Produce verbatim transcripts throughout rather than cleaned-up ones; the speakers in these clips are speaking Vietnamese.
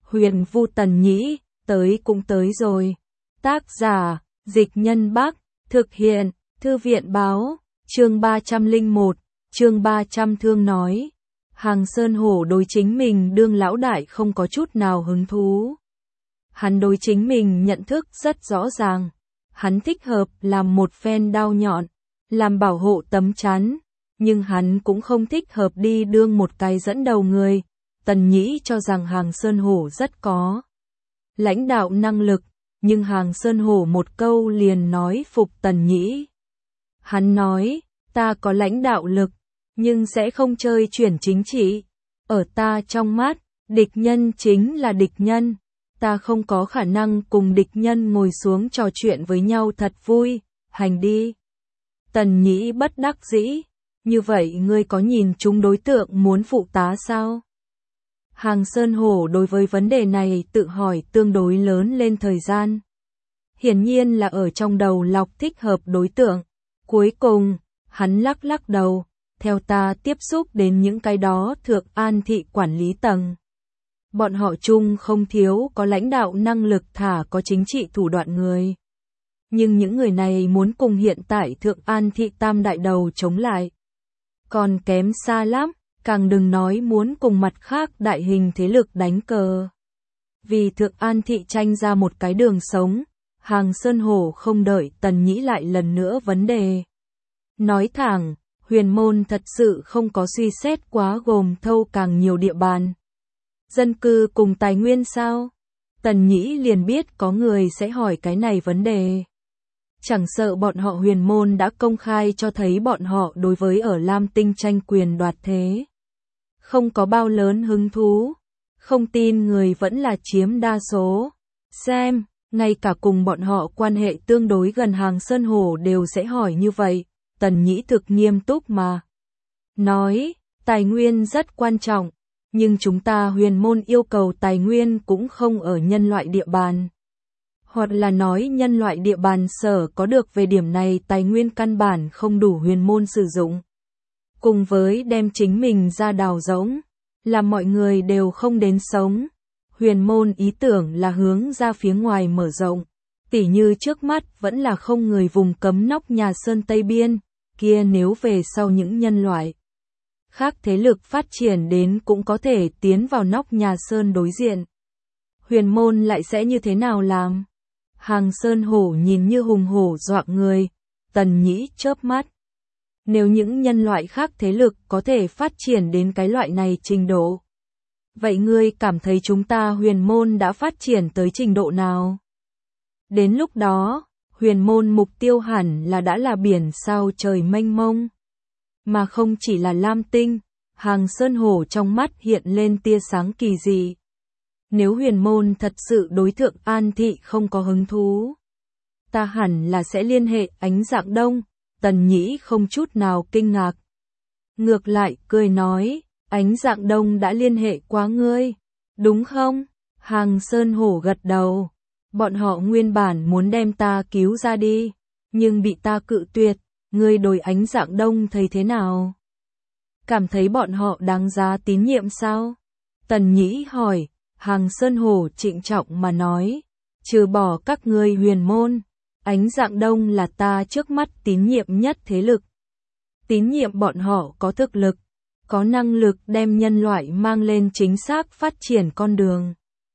Huyền Vu Tần Nhĩ, tới cũng tới rồi. Tác giả, Dịch Nhân Bắc, thực hiện, Thư viện Báo, chương ba trăm lẻ một, chương ba trăm thương nói. Hàng Sơn Hổ đối chính mình đương lão đại không có chút nào hứng thú. Hắn đối chính mình nhận thức rất rõ ràng. Hắn thích hợp làm một phen đao nhọn, làm bảo hộ tấm chắn, nhưng hắn cũng không thích hợp đi đương một cái dẫn đầu người. Tần Nhĩ cho rằng Hàng Sơn Hổ rất có lãnh đạo năng lực, nhưng Hàng Sơn Hổ một câu liền nói phục Tần Nhĩ. Hắn nói, ta có lãnh đạo lực, nhưng sẽ không chơi chuyển chính trị. Ở ta trong mắt, địch nhân chính là địch nhân. Ta không có khả năng cùng địch nhân ngồi xuống trò chuyện với nhau thật vui, hành đi. Tần Nhĩ bất đắc dĩ, như vậy ngươi có nhìn chúng đối tượng muốn phụ tá sao? Hàng Sơn Hổ đối với vấn đề này tự hỏi tương đối lớn lên thời gian. Hiển nhiên là ở trong đầu lọc thích hợp đối tượng. Cuối cùng, hắn lắc lắc đầu, theo ta tiếp xúc đến những cái đó Thượng An thị quản lý tầng. Bọn họ chung không thiếu có lãnh đạo năng lực thả có chính trị thủ đoạn người. Nhưng những người này muốn cùng hiện tại Thượng An thị tam đại đầu chống lại. Còn kém xa lắm, càng đừng nói muốn cùng mặt khác đại hình thế lực đánh cờ. Vì Thượng An thị tranh ra một cái đường sống, Hàng Sơn Hổ không đợi Tần Nhĩ lại lần nữa vấn đề. Nói thẳng, Huyền Môn thật sự không có suy xét quá gồm thâu càng nhiều địa bàn. Dân cư cùng tài nguyên sao? Tần Nhĩ liền biết có người sẽ hỏi cái này vấn đề. Chẳng sợ bọn họ Huyền Môn đã công khai cho thấy bọn họ đối với ở Lam Tinh tranh quyền đoạt thế. Không có bao lớn hứng thú. Không tin người vẫn là chiếm đa số. Xem, ngay cả cùng bọn họ quan hệ tương đối gần Hàng Sơn Hổ đều sẽ hỏi như vậy. Tần Nhĩ thực nghiêm túc mà. Nói, tài nguyên rất quan trọng. Nhưng chúng ta Huyền Môn yêu cầu tài nguyên cũng không ở nhân loại địa bàn. Hoặc là nói nhân loại địa bàn sở có được về điểm này tài nguyên căn bản không đủ Huyền Môn sử dụng. Cùng với đem chính mình ra đào rỗng, làm mọi người đều không đến sống. Huyền Môn ý tưởng là hướng ra phía ngoài mở rộng. Tỉ như trước mắt vẫn là không người vùng cấm nóc nhà Sơn Tây Biên, kia nếu về sau những nhân loại khác thế lực phát triển đến cũng có thể tiến vào nóc nhà Sơn đối diện. Huyền Môn lại sẽ như thế nào làm? Hàng Sơn Hổ nhìn như hùng hổ dọa người, Tần Nhĩ chớp mắt. Nếu những nhân loại khác thế lực có thể phát triển đến cái loại này trình độ, vậy ngươi cảm thấy chúng ta Huyền Môn đã phát triển tới trình độ nào? Đến lúc đó, Huyền Môn mục tiêu hẳn là đã là biển sao trời mênh mông. Mà không chỉ là Lam Tinh, Hàng Sơn Hổ trong mắt hiện lên tia sáng kỳ dị. Nếu Huyền Môn thật sự đối Thượng An thị không có hứng thú, ta hẳn là sẽ liên hệ Ánh Dạng Đông. Tần Nhĩ không chút nào kinh ngạc. Ngược lại cười nói, Ánh Dạng Đông đã liên hệ quá ngươi, đúng không? Hàng Sơn Hổ gật đầu. Bọn họ nguyên bản muốn đem ta cứu ra đi, nhưng bị ta cự tuyệt. Ngươi đối Ánh Dạng Đông thấy thế nào? Cảm thấy bọn họ đáng giá tín nhiệm sao? Tần Nhĩ hỏi. Hàng Sơn Hổ trịnh trọng mà nói, trừ bỏ các ngươi Huyền Môn, Ánh Dạng Đông là ta trước mắt tín nhiệm nhất thế lực. Tín nhiệm bọn họ có thực lực, có năng lực đem nhân loại mang lên chính xác phát triển con đường.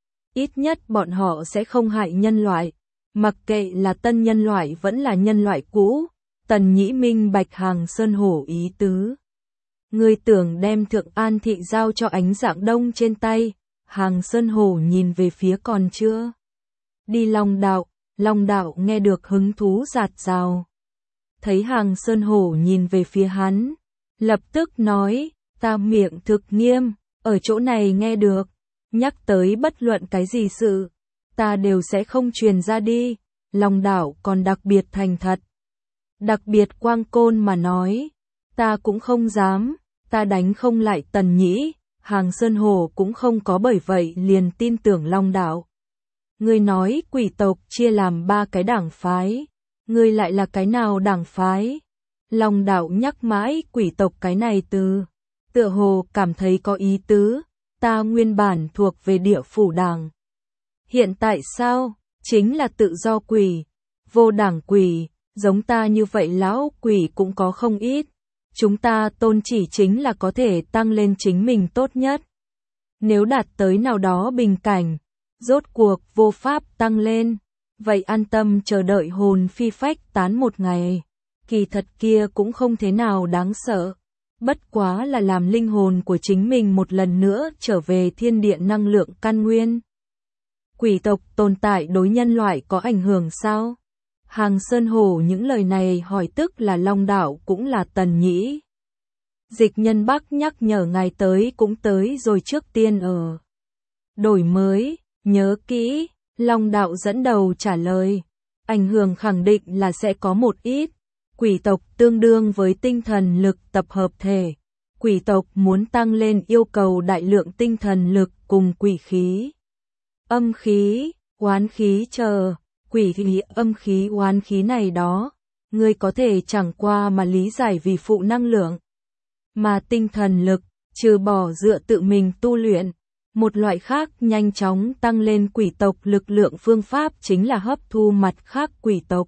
Ít nhất bọn họ sẽ không hại nhân loại, mặc kệ là tân nhân loại vẫn là nhân loại cũ. Tần Nhĩ minh bạch Hàng Sơn Hổ ý tứ. Ngươi tưởng đem Thượng An thị giao cho Ánh Dạng Đông trên tay? Hàng Sơn Hổ nhìn về phía còn chưa đi Long Đạo. Long Đạo nghe được hứng thú rạt rào. Thấy Hàng Sơn Hổ nhìn về phía hắn, lập tức nói, ta miệng thực nghiêm, ở chỗ này nghe được, nhắc tới bất luận cái gì sự, ta đều sẽ không truyền ra đi. Long Đạo còn đặc biệt thành thật, đặc biệt quang côn mà nói, ta cũng không dám, ta đánh không lại Tần Nhĩ. Hàng Sơn Hổ cũng không có bởi vậy liền tin tưởng Long Đạo. Ngươi nói quỷ tộc chia làm ba cái đảng phái, ngươi lại là cái nào đảng phái? Long Đạo nhắc mãi quỷ tộc cái này từ, tựa hồ cảm thấy có ý tứ. ta nguyên bản thuộc về địa phủ đảng. Hiện tại sao? Chính là tự do quỷ, vô đảng quỷ, giống ta như vậy lão quỷ cũng có không ít. Chúng ta tôn chỉ chính là có thể tăng lên chính mình tốt nhất. Nếu đạt tới nào đó bình cảnh, rốt cuộc vô pháp tăng lên, vậy an tâm chờ đợi hồn phi phách tán một ngày. Kỳ thật kia cũng không thế nào đáng sợ, bất quá là làm linh hồn của chính mình một lần nữa trở về thiên địa năng lượng căn nguyên. Quỷ tộc tồn tại đối nhân loại có ảnh hưởng sao? Hàng Sơn Hổ những lời này hỏi tức là Long Đạo cũng là Tần Nhĩ. Dịch Nhân Bắc nhắc nhở ngài tới cũng tới rồi, trước tiên ở đổi mới, nhớ kỹ. Long Đạo dẫn đầu trả lời, ảnh hưởng khẳng định là sẽ có một ít. Quỷ tộc tương đương với tinh thần lực tập hợp thể. Quỷ tộc muốn tăng lên yêu cầu đại lượng tinh thần lực cùng quỷ khí, âm khí, oán khí chờ. Quỷ khí, âm khí, oán khí này đó, người có thể chẳng qua mà lý giải vì phụ năng lượng. Mà tinh thần lực, trừ bỏ dựa tự mình tu luyện, một loại khác nhanh chóng tăng lên quỷ tộc lực lượng phương pháp chính là hấp thu mặt khác quỷ tộc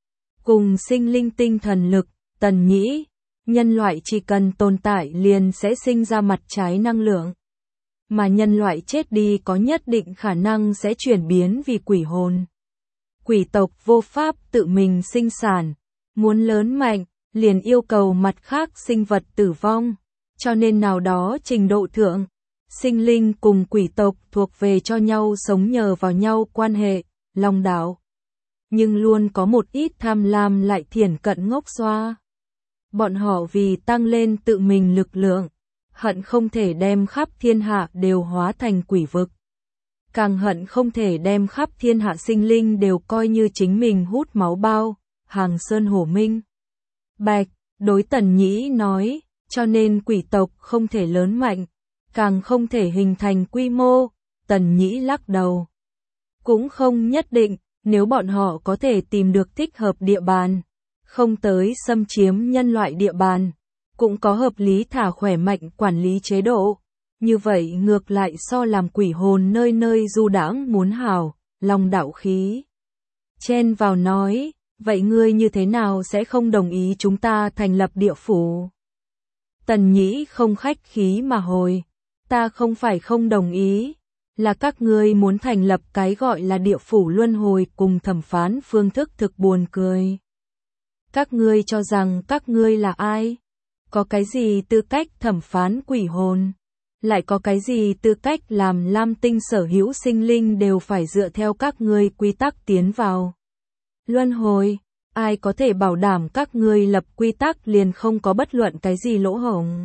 cùng sinh linh tinh thần lực. Tần Nhĩ, nhân loại chỉ cần tồn tại liền sẽ sinh ra mặt trái năng lượng, mà nhân loại chết đi có nhất định khả năng sẽ chuyển biến vì quỷ hồn. Quỷ tộc vô pháp tự mình sinh sản, muốn lớn mạnh, liền yêu cầu mặt khác sinh vật tử vong, cho nên nào đó trình độ thượng, sinh linh cùng quỷ tộc thuộc về cho nhau sống nhờ vào nhau quan hệ. Long Đạo nhưng luôn có một ít tham lam lại thiển cận ngốc xoa. Bọn họ vì tăng lên tự mình lực lượng, hận không thể đem khắp thiên hạ đều hóa thành quỷ vực. Càng hận không thể đem khắp thiên hạ sinh linh đều coi như chính mình hút máu bao. Hàng Sơn Hổ minh bạch, đối Tần Nhĩ nói, cho nên quỷ tộc không thể lớn mạnh, càng không thể hình thành quy mô. Tần Nhĩ lắc đầu, cũng không nhất định, nếu bọn họ có thể tìm được thích hợp địa bàn, không tới xâm chiếm nhân loại địa bàn, cũng có hợp lý thả khỏe mạnh quản lý chế độ, như vậy ngược lại so làm quỷ hồn nơi nơi du đãng muốn hảo. Long Đạo khí chen vào nói, vậy ngươi như thế nào sẽ không đồng ý chúng ta thành lập địa phủ? Tần Nhĩ không khách khí mà hồi, ta không phải không đồng ý, là các ngươi muốn thành lập cái gọi là địa phủ luân hồi cùng thẩm phán phương thức thực buồn cười. Các ngươi cho rằng các ngươi là ai? Có cái gì tư cách thẩm phán quỷ hồn? Lại có cái gì tư cách làm Lam Tinh sở hữu sinh linh đều phải dựa theo các ngươi quy tắc tiến vào luân hồi? Ai có thể bảo đảm các ngươi lập quy tắc liền không có bất luận cái gì lỗ hổng?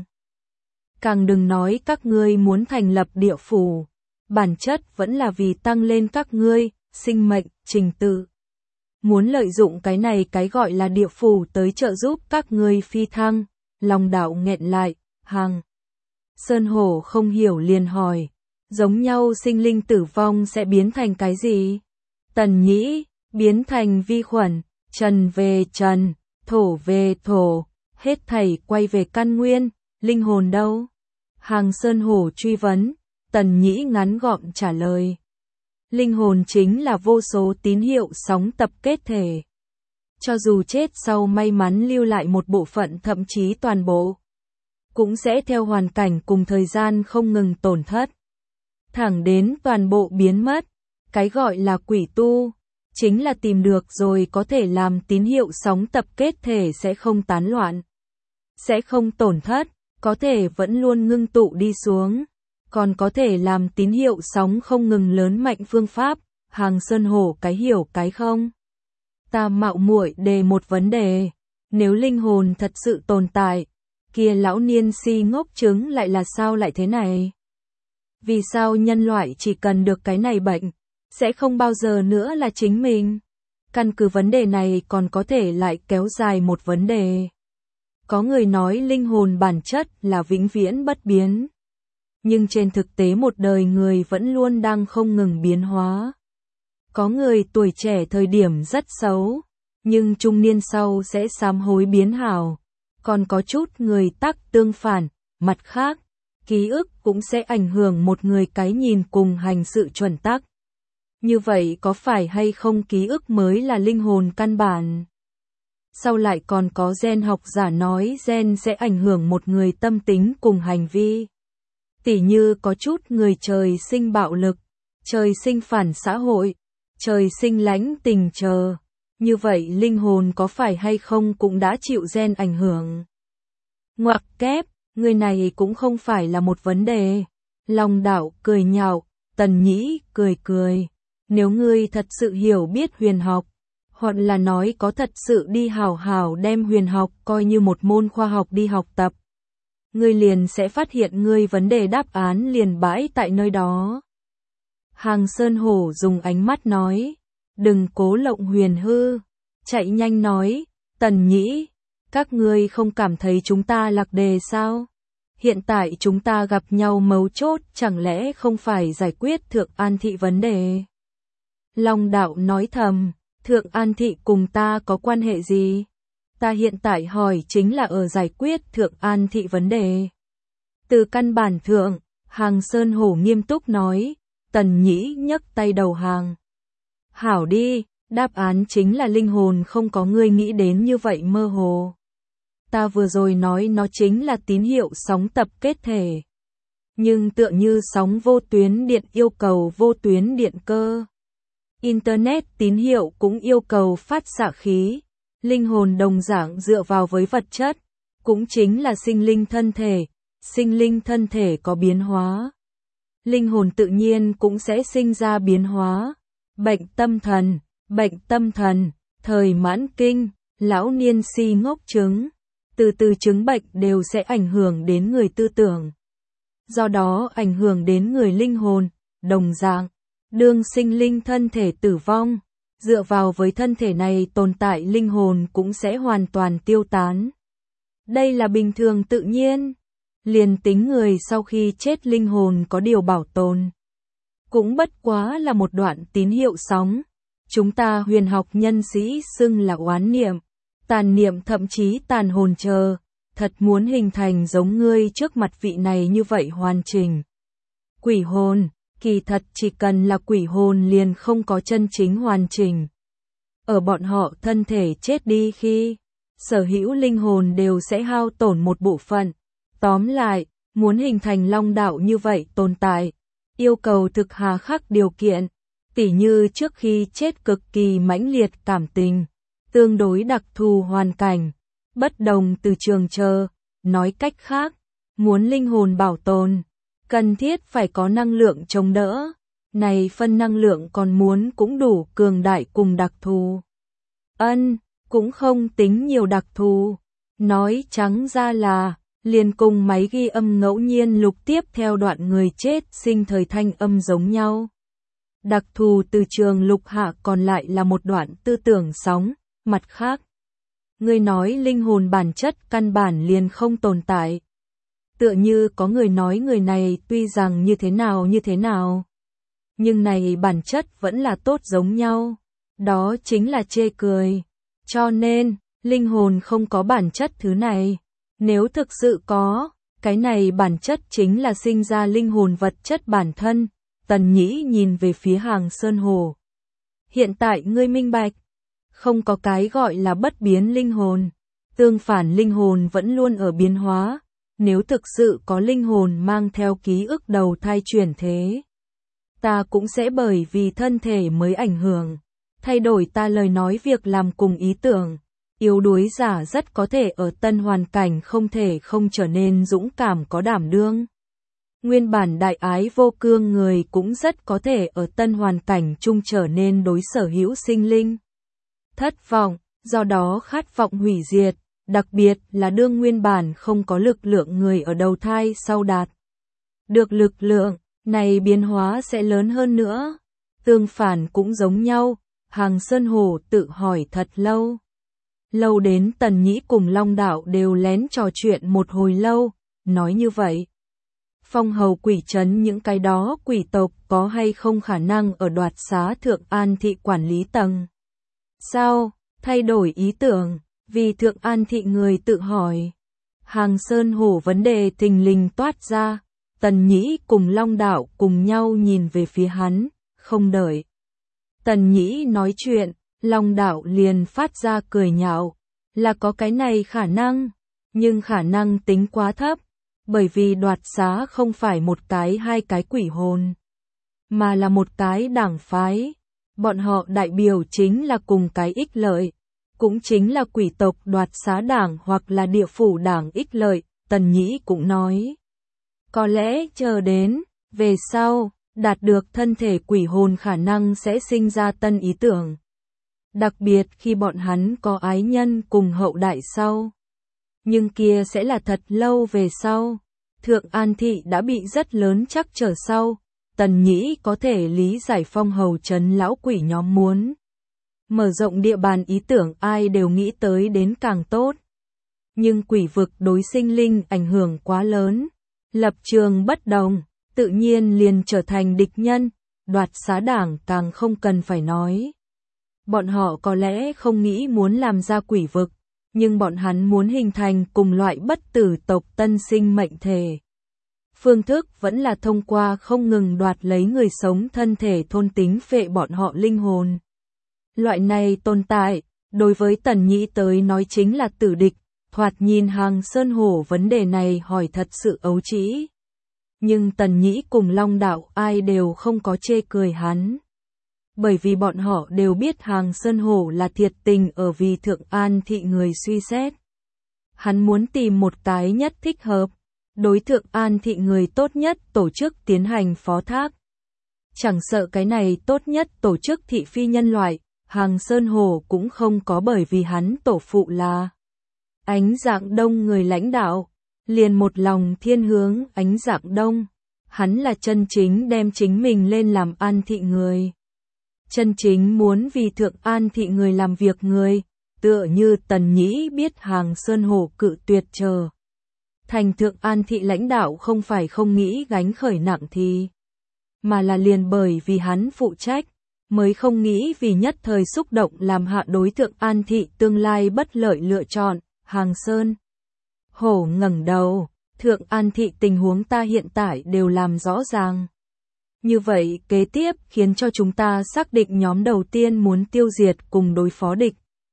Càng đừng nói các ngươi muốn thành lập địa phủ, bản chất vẫn là vì tăng lên các ngươi sinh mệnh trình tự. Muốn lợi dụng cái này cái gọi là địa phủ tới trợ giúp các ngươi phi thăng. Long Đạo nghẹn lại, Hàng Sơn Hổ không hiểu liền hỏi, giống nhau sinh linh tử vong sẽ biến thành cái gì? Tần Nhĩ, biến thành vi khuẩn, trần về trần, thổ về thổ, hết thảy quay về căn nguyên. Linh hồn đâu? Hàng Sơn Hổ truy vấn. Tần Nhĩ ngắn gọn trả lời, linh hồn chính là vô số tín hiệu sóng tập kết thể. Cho dù chết sau may mắn lưu lại một bộ phận thậm chí toàn bộ, cũng sẽ theo hoàn cảnh cùng thời gian không ngừng tổn thất, thẳng đến toàn bộ biến mất. Cái gọi là quỷ tu, chính là tìm được rồi có thể làm tín hiệu sóng tập kết thể sẽ không tán loạn, sẽ không tổn thất, có thể vẫn luôn ngưng tụ đi xuống, còn có thể làm tín hiệu sóng không ngừng lớn mạnh phương pháp. Hàng Sơn Hổ cái hiểu cái không. Ta mạo muội đề một vấn đề, nếu linh hồn thật sự tồn tại, kia lão niên si ngốc trứng lại là sao lại thế này? Vì sao nhân loại chỉ cần được cái này bệnh, sẽ không bao giờ nữa là chính mình? Căn cứ vấn đề này còn có thể lại kéo dài một vấn đề. Có người nói linh hồn bản chất là vĩnh viễn bất biến. Nhưng trên thực tế một đời người vẫn luôn đang không ngừng biến hóa. Có người tuổi trẻ thời điểm rất xấu, nhưng trung niên sau sẽ sám hối biến hảo. Còn có chút người tắc tương phản, mặt khác, ký ức cũng sẽ ảnh hưởng một người cái nhìn cùng hành sự chuẩn tắc. Như vậy có phải hay không ký ức mới là linh hồn căn bản? Sau lại còn có gen học giả nói gen sẽ ảnh hưởng một người tâm tính cùng hành vi. Tỉ như có chút người trời sinh bạo lực, trời sinh phản xã hội, trời sinh lãnh tình chờ. Như vậy linh hồn có phải hay không cũng đã chịu gen ảnh hưởng. Ngoặc kép, người này cũng không phải là một vấn đề. Long Đạo cười nhạo, Tần Nhĩ cười cười. Nếu ngươi thật sự hiểu biết huyền học, hoặc là nói có thật sự đi hào hào đem huyền học coi như một môn khoa học đi học tập, ngươi liền sẽ phát hiện ngươi vấn đề đáp án liền bãi tại nơi đó. Hàng Sơn Hổ dùng ánh mắt nói, đừng cố lộng huyền hư, chạy nhanh nói, Tần Nhĩ, các ngươi không cảm thấy chúng ta lạc đề sao? Hiện tại chúng ta gặp nhau mấu chốt chẳng lẽ không phải giải quyết Thượng An Thị vấn đề? Long Đạo nói thầm, Thượng An Thị cùng ta có quan hệ gì? Ta hiện tại hỏi chính là ở giải quyết Thượng An Thị vấn đề. Từ căn bản thượng, Hàng Sơn Hổ nghiêm túc nói, Tần Nhĩ nhấc tay đầu hàng. Hảo đi, đáp án chính là linh hồn không có ngươi nghĩ đến như vậy mơ hồ. Ta vừa rồi nói nó chính là tín hiệu sóng tập kết thể. Nhưng tựa như sóng vô tuyến điện yêu cầu vô tuyến điện cơ. Internet tín hiệu cũng yêu cầu phát xạ khí. Linh hồn đồng dạng dựa vào với vật chất, cũng chính là sinh linh thân thể. Sinh linh thân thể có biến hóa. Linh hồn tự nhiên cũng sẽ sinh ra biến hóa. Bệnh tâm thần, bệnh tâm thần, thời mãn kinh, lão niên si ngốc chứng. Từ từ chứng bệnh đều sẽ ảnh hưởng đến người tư tưởng. Do đó ảnh hưởng đến người linh hồn, đồng dạng. Đương sinh linh thân thể tử vong, dựa vào với thân thể này tồn tại linh hồn cũng sẽ hoàn toàn tiêu tán. Đây là bình thường tự nhiên. Liền tính người sau khi chết linh hồn có điều bảo tồn. Cũng bất quá là một đoạn tín hiệu sóng. Chúng ta huyền học nhân sĩ xưng là oán niệm, tàn niệm thậm chí tàn hồn chờ. Thật muốn hình thành giống ngươi trước mặt vị này như vậy hoàn chỉnh. Quỷ hồn, kỳ thật chỉ cần là quỷ hồn liền không có chân chính hoàn chỉnh. Ở bọn họ thân thể chết đi khi, sở hữu linh hồn đều sẽ hao tổn một bộ phận. Tóm lại, muốn hình thành Long Đạo như vậy tồn tại, yêu cầu thực hà khắc điều kiện, tỉ như trước khi chết cực kỳ mãnh liệt cảm tình, tương đối đặc thù hoàn cảnh, bất đồng từ trường chờ, nói cách khác, muốn linh hồn bảo tồn, cần thiết phải có năng lượng chống đỡ, này phân năng lượng còn muốn cũng đủ cường đại cùng đặc thù. Ân, cũng không tính nhiều đặc thù, nói trắng ra là liền cùng máy ghi âm ngẫu nhiên lục tiếp theo đoạn người chết sinh thời thanh âm giống nhau. Đặc thù từ trường lục hạ còn lại là một đoạn tư tưởng sóng, mặt khác. Người nói linh hồn bản chất căn bản liền không tồn tại. Tựa như có người nói người này tuy rằng như thế nào như thế nào, nhưng này bản chất vẫn là tốt giống nhau. Đó chính là chê cười. Cho nên, linh hồn không có bản chất thứ này. Nếu thực sự có, cái này bản chất chính là sinh ra linh hồn vật chất bản thân. Tần Nhĩ nhìn về phía Hàng Sơn Hổ. Hiện tại ngươi minh bạch, không có cái gọi là bất biến linh hồn. Tương phản linh hồn vẫn luôn ở biến hóa. Nếu thực sự có linh hồn mang theo ký ức đầu thai chuyển thế, ta cũng sẽ bởi vì thân thể mới ảnh hưởng, thay đổi ta lời nói việc làm cùng ý tưởng. Yếu đuối giả rất có thể ở tân hoàn cảnh không thể không trở nên dũng cảm có đảm đương. Nguyên bản đại ái vô cương người cũng rất có thể ở tân hoàn cảnh chung trở nên đối sở hữu sinh linh thất vọng, do đó khát vọng hủy diệt, đặc biệt là đương nguyên bản không có lực lượng người ở đầu thai sau đạt được lực lượng, này biến hóa sẽ lớn hơn nữa. Tương phản cũng giống nhau, Hàng Sơn Hổ tự hỏi thật lâu. Lâu đến Tần Nhĩ cùng Long Đạo đều lén trò chuyện một hồi lâu, nói như vậy. Phong hầu quỷ trấn những cái đó quỷ tộc có hay không khả năng ở đoạt xá Thượng An Thị quản lý tầng? Sao, thay đổi ý tưởng, vì Thượng An Thị người tự hỏi. Hàng Sơn Hổ vấn đề thình lình toát ra, Tần Nhĩ cùng Long Đạo cùng nhau nhìn về phía hắn, không đợi Tần Nhĩ nói chuyện, Long Đạo liền phát ra cười nhạo, là có cái này khả năng, nhưng khả năng tính quá thấp, bởi vì đoạt xá không phải một cái hai cái quỷ hồn, mà là một cái đảng phái, bọn họ đại biểu chính là cùng cái ích lợi, cũng chính là quỷ tộc đoạt xá đảng hoặc là địa phủ đảng ích lợi. Tần Nhĩ cũng nói, có lẽ chờ đến, về sau, đạt được thân thể quỷ hồn khả năng sẽ sinh ra tân ý tưởng. Đặc biệt khi bọn hắn có ái nhân cùng hậu đại sau. Nhưng kia sẽ là thật lâu về sau. Thượng An Thị đã bị rất lớn chắc trở sau. Tần Nhĩ có thể lý giải Phong Hầu trấn lão quỷ nhóm muốn mở rộng địa bàn ý tưởng ai đều nghĩ tới đến càng tốt. Nhưng quỷ vực đối sinh linh ảnh hưởng quá lớn. Lập trường bất đồng, tự nhiên liền trở thành địch nhân. Đoạt xá đảng càng không cần phải nói. Bọn họ có lẽ không nghĩ muốn làm ra quỷ vực, nhưng bọn hắn muốn hình thành cùng loại bất tử tộc tân sinh mệnh thể. Phương thức vẫn là thông qua không ngừng đoạt lấy người sống thân thể thôn tính phệ bọn họ linh hồn. Loại này tồn tại, đối với Tần Nhĩ tới nói chính là tử địch, thoạt nhìn Hàng Sơn Hổ vấn đề này hỏi thật sự ấu trĩ. Nhưng Tần Nhĩ cùng Long Đạo ai đều không có chê cười hắn. Bởi vì bọn họ đều biết Hàng Sơn Hổ là thiệt tình ở vì Thượng An Thị người suy xét. Hắn muốn tìm một cái nhất thích hợp, đối Thượng An Thị người tốt nhất tổ chức tiến hành phó thác. Chẳng sợ cái này tốt nhất tổ chức thị phi nhân loại, Hàng Sơn Hổ cũng không có bởi vì hắn tổ phụ là Ánh Dạng Đông người lãnh đạo, liền một lòng thiên hướng Ánh Dạng Đông. Hắn là chân chính đem chính mình lên làm An Thị người. Chân chính muốn vì Thượng An Thị người làm việc người, tựa như Tần Nhĩ biết Hàng Sơn Hổ cự tuyệt chờ. Thành Thượng An Thị lãnh đạo không phải không nghĩ gánh khởi nặng thì, mà là liền bởi vì hắn phụ trách, mới không nghĩ vì nhất thời xúc động làm hạ đối Thượng An Thị tương lai bất lợi lựa chọn. Hàng Sơn Hổ ngẩng đầu, Thượng An Thị tình huống ta hiện tại đều làm rõ ràng. Như vậy kế tiếp khiến cho chúng ta xác định nhóm đầu tiên muốn tiêu diệt cùng đối phó địch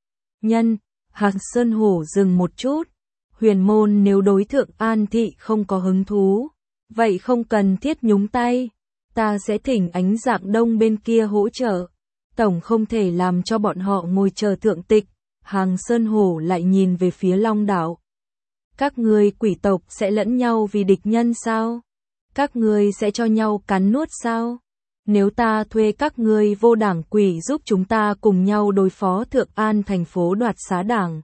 nhân. Hàng Sơn Hổ dừng một chút. Huyền môn nếu đối Thượng An Thị không có hứng thú, vậy không cần thiết nhúng tay. Ta sẽ thỉnh Ánh Dạng Đông bên kia hỗ trợ. Tổng không thể làm cho bọn họ ngồi chờ thượng tịch. Hàng Sơn Hổ lại nhìn về phía Long Đạo. Các ngươi quỷ tộc sẽ lẫn nhau vì địch nhân sao? Các ngươi sẽ cho nhau cắn nuốt sao? Nếu ta thuê các ngươi vô đảng quỷ giúp chúng ta cùng nhau đối phó Thượng An thành phố đoạt xá đảng,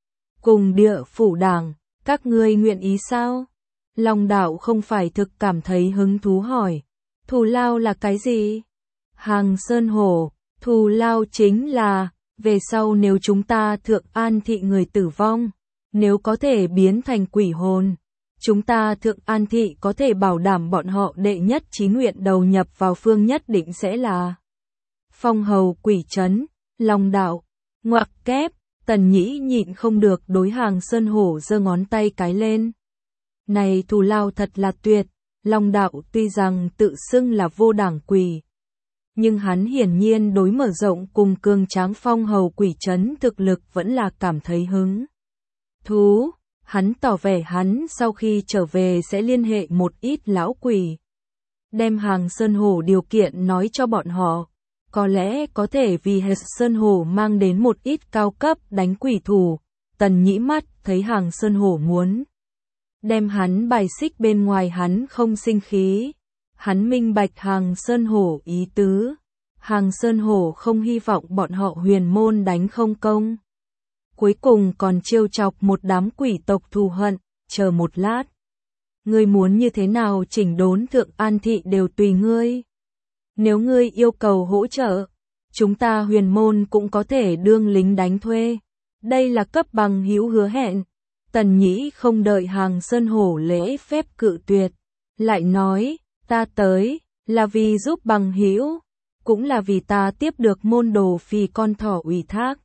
cùng địa phủ đảng, các ngươi nguyện ý sao? Long Đạo không phải thực cảm thấy hứng thú hỏi. Thù lao là cái gì? Hàng Sơn Hổ, thù lao chính là, về sau nếu chúng ta Thượng An Thị người tử vong, nếu có thể biến thành quỷ hồn, chúng ta Thượng An Thị có thể bảo đảm bọn họ đệ nhất chí nguyện đầu nhập vào phương nhất định sẽ là Phong Hầu quỷ trấn. Long Đạo, ngoặc kép, Tần Nhĩ nhịn không được đối Hàng Sơn Hổ giơ ngón tay cái lên. Này thù lao thật là tuyệt. Long Đạo tuy rằng tự xưng là vô đảng quỷ, nhưng hắn hiển nhiên đối mở rộng cùng cường tráng Phong Hầu quỷ trấn thực lực vẫn là cảm thấy hứng thú. Hắn tỏ vẻ hắn sau khi trở về sẽ liên hệ một ít lão quỷ, đem Hàng Sơn Hổ điều kiện nói cho bọn họ, có lẽ có thể vì Hàng Sơn Hổ mang đến một ít cao cấp đánh quỷ thủ. Tần Nhĩ mắt thấy Hàng Sơn Hổ muốn đem hắn bài xích bên ngoài hắn không sinh khí. Hắn minh bạch Hàng Sơn Hổ ý tứ. Hàng Sơn Hổ không hy vọng bọn họ huyền môn đánh không công. Cuối cùng còn trêu chọc một đám quỷ tộc thù hận, chờ một lát. Ngươi muốn như thế nào chỉnh đốn Thượng An Thị đều tùy ngươi. Nếu ngươi yêu cầu hỗ trợ, chúng ta huyền môn cũng có thể đương lính đánh thuê. Đây là cấp bằng hữu hứa hẹn. Tần Nhĩ không đợi Hàng Sơn Hổ lễ phép cự tuyệt, lại nói, ta tới, là vì giúp bằng hữu, cũng là vì ta tiếp được môn đồ phì con thỏ ủy thác.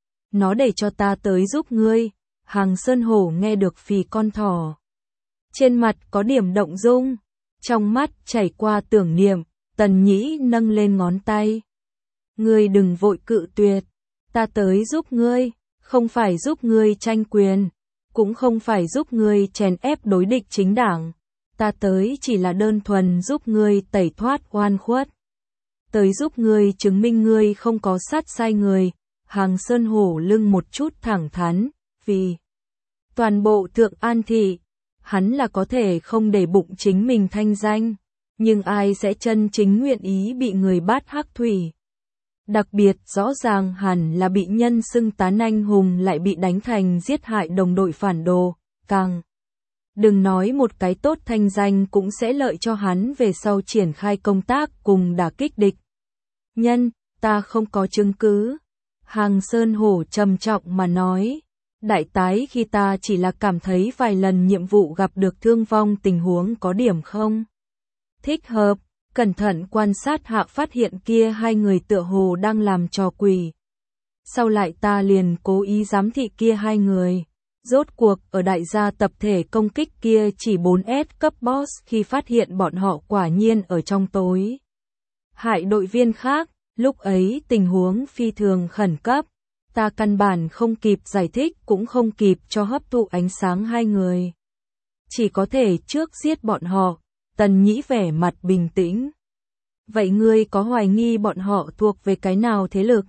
Nó để cho ta tới giúp ngươi. Hàng Sơn Hổ nghe được phì con thỏ, trên mặt có điểm động dung. Trong mắt chảy qua tưởng niệm, Tần Nhĩ nâng lên ngón tay. Ngươi đừng vội cự tuyệt, ta tới giúp ngươi, không phải giúp ngươi tranh quyền, cũng không phải giúp ngươi chèn ép đối địch chính đảng, ta tới chỉ là đơn thuần giúp ngươi tẩy thoát oan khuất. Tới giúp ngươi chứng minh ngươi không có sát sai người. Hàng Sơn Hổ lưng một chút thẳng thắn, vì toàn bộ Thượng An Thị, hắn là có thể không để bụng chính mình thanh danh, nhưng ai sẽ chân chính nguyện ý bị người bát hắc thủy. Đặc biệt rõ ràng hẳn là bị nhân xưng tán anh hùng lại bị đánh thành giết hại đồng đội phản đồ, càng đừng nói một cái tốt thanh danh cũng sẽ lợi cho hắn về sau triển khai công tác cùng đả kích địch. Nhân, ta không có chứng cứ. Hàng Sơn Hổ trầm trọng mà nói, đại tái khi ta chỉ là cảm thấy vài lần nhiệm vụ gặp được thương vong tình huống có điểm không thích hợp, cẩn thận quan sát hạ phát hiện kia hai người tựa hồ đang làm trò quỷ. Sau lại ta liền cố ý giám thị kia hai người, rốt cuộc ở đại gia tập thể công kích kia chỉ bốn S cấp boss khi phát hiện bọn họ quả nhiên ở trong tối hại đội viên khác. Lúc ấy tình huống phi thường khẩn cấp, ta căn bản không kịp giải thích cũng không kịp cho hấp thụ ánh sáng hai người. Chỉ có thể trước giết bọn họ. Tần Nhĩ vẻ mặt bình tĩnh. Vậy ngươi có hoài nghi bọn họ thuộc về cái nào thế lực?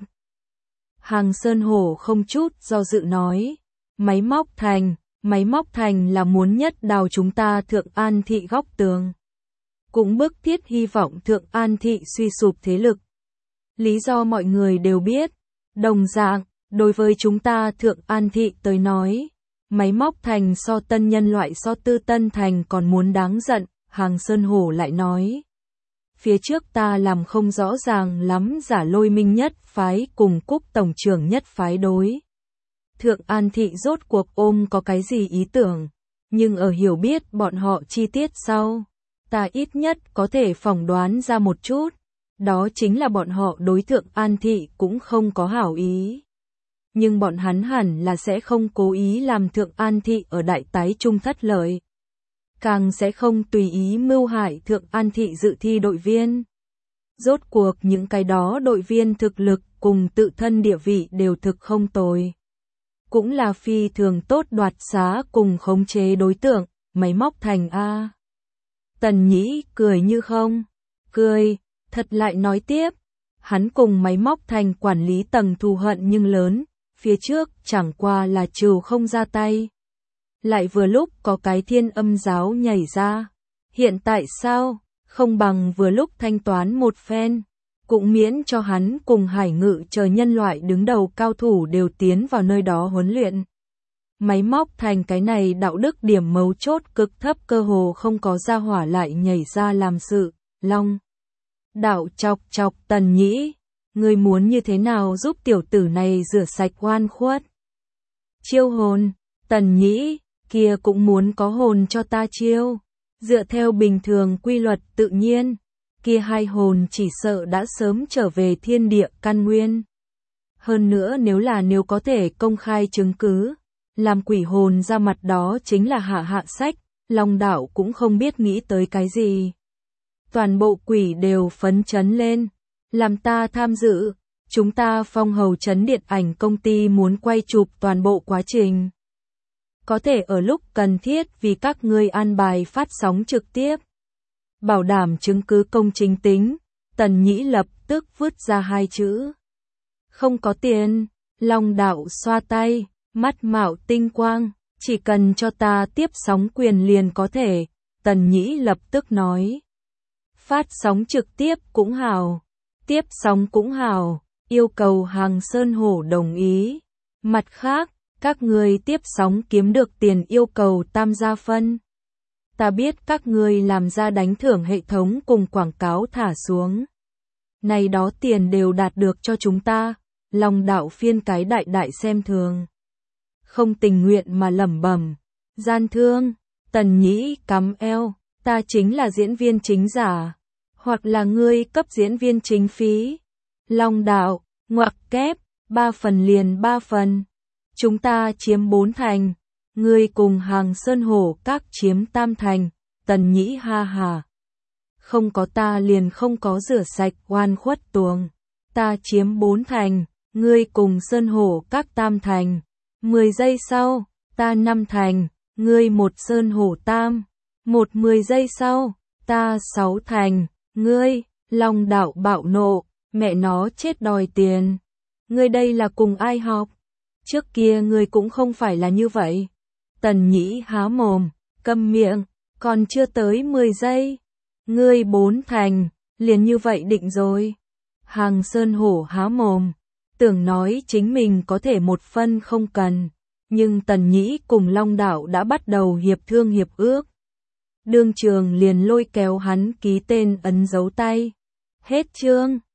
Hàng Sơn Hổ không chút do dự nói. Máy móc thành, máy móc thành là muốn nhất đào chúng ta Thượng An Thị góc tường. Cũng bức thiết hy vọng Thượng An Thị suy sụp thế lực. Lý do mọi người đều biết, đồng dạng, đối với chúng ta Thượng An Thị tới nói, máy móc thành so tân nhân loại so tư tân thành còn muốn đáng giận, Hàng Sơn Hổ lại nói. Phía trước ta làm không rõ ràng lắm giả Lôi Minh nhất phái cùng Cúc tổng trưởng nhất phái đối. Thượng An Thị rốt cuộc ôm có cái gì ý tưởng, nhưng ở hiểu biết bọn họ chi tiết sau, ta ít nhất có thể phỏng đoán ra một chút. Đó chính là bọn họ đối Thượng An Thị cũng không có hảo ý. Nhưng bọn hắn hẳn là sẽ không cố ý làm Thượng An Thị ở đại tái trung thất lợi. Càng sẽ không tùy ý mưu hại Thượng An Thị dự thi đội viên. Rốt cuộc những cái đó đội viên thực lực cùng tự thân địa vị đều thực không tồi. Cũng là phi thường tốt đoạt xá cùng khống chế đối tượng, máy móc thành A. Tần Nhĩ cười như không, cười. Thật lại nói tiếp, hắn cùng máy móc thành quản lý tầng thù hận nhưng lớn, phía trước chẳng qua là trừ không ra tay. Lại vừa lúc có cái Thiên Âm giáo nhảy ra, hiện tại sao, không bằng vừa lúc thanh toán một phen, cũng miễn cho hắn cùng Hải Ngự chờ nhân loại đứng đầu cao thủ đều tiến vào nơi đó huấn luyện. Máy móc thành cái này đạo đức điểm mấu chốt cực thấp cơ hồ không có ra hỏa lại nhảy ra làm sự, Long. Đạo chọc chọc Tần Nhĩ, ngươi muốn như thế nào giúp tiểu tử này rửa sạch oan khuất? Chiêu hồn, Tần Nhĩ, kia cũng muốn có hồn cho ta chiêu. Dựa theo bình thường quy luật tự nhiên, kia hai hồn chỉ sợ đã sớm trở về thiên địa căn nguyên. Hơn nữa nếu là nếu có thể công khai chứng cứ, làm quỷ hồn ra mặt đó chính là hạ hạ sách, Long đạo cũng không biết nghĩ tới cái gì. Toàn bộ quỷ đều phấn chấn lên, làm ta tham dự, chúng ta Phong Hầu Trấn điện ảnh công ty muốn quay chụp toàn bộ quá trình. Có thể ở lúc cần thiết vì các ngươi an bài phát sóng trực tiếp. Bảo đảm chứng cứ công chính tính, Tần Nhĩ lập tức vứt ra hai chữ. Không có tiền, Long đạo xoa tay, mắt mạo tinh quang, chỉ cần cho ta tiếp sóng quyền liền có thể, Tần Nhĩ lập tức nói. Phát sóng trực tiếp cũng hào, tiếp sóng cũng hào, yêu cầu Hàng Sơn Hổ đồng ý. Mặt khác, các ngươi tiếp sóng kiếm được tiền yêu cầu tam gia phân. Ta biết các ngươi làm ra đánh thưởng hệ thống cùng quảng cáo thả xuống. Này đó tiền đều đạt được cho chúng ta, Long đạo phiên cái đại đại xem thường. Không tình nguyện mà lẩm bẩm, gian thương, Tần Nhĩ cắm eo, ta chính là diễn viên chính giả, hoặc là ngươi cấp diễn viên chính phí. Long đạo, ngoặc kép, ba phần liền ba phần. Chúng ta chiếm bốn thành, ngươi cùng Hàng Sơn Hổ các chiếm tam thành, Tần Nhĩ ha hà, không có ta liền không có rửa sạch oan khuất tuồng. Ta chiếm bốn thành, ngươi cùng Sơn Hổ các tam thành. Mười giây sau, ta năm thành, ngươi một Sơn Hổ tam. Một mười giây sau, ta sáu thành, ngươi, Long Đạo bạo nộ, mẹ nó chết đòi tiền. Ngươi đây là cùng ai học? Trước kia ngươi cũng không phải là như vậy. Tần Nhĩ há mồm, câm miệng, còn chưa tới mười giây. Ngươi bốn thành, liền như vậy định rồi. Hàng Sơn Hổ há mồm, tưởng nói chính mình có thể một phân không cần, nhưng Tần Nhĩ cùng Long Đạo đã bắt đầu hiệp thương hiệp ước. Đương trường liền lôi kéo hắn ký tên ấn dấu tay. Hết chương.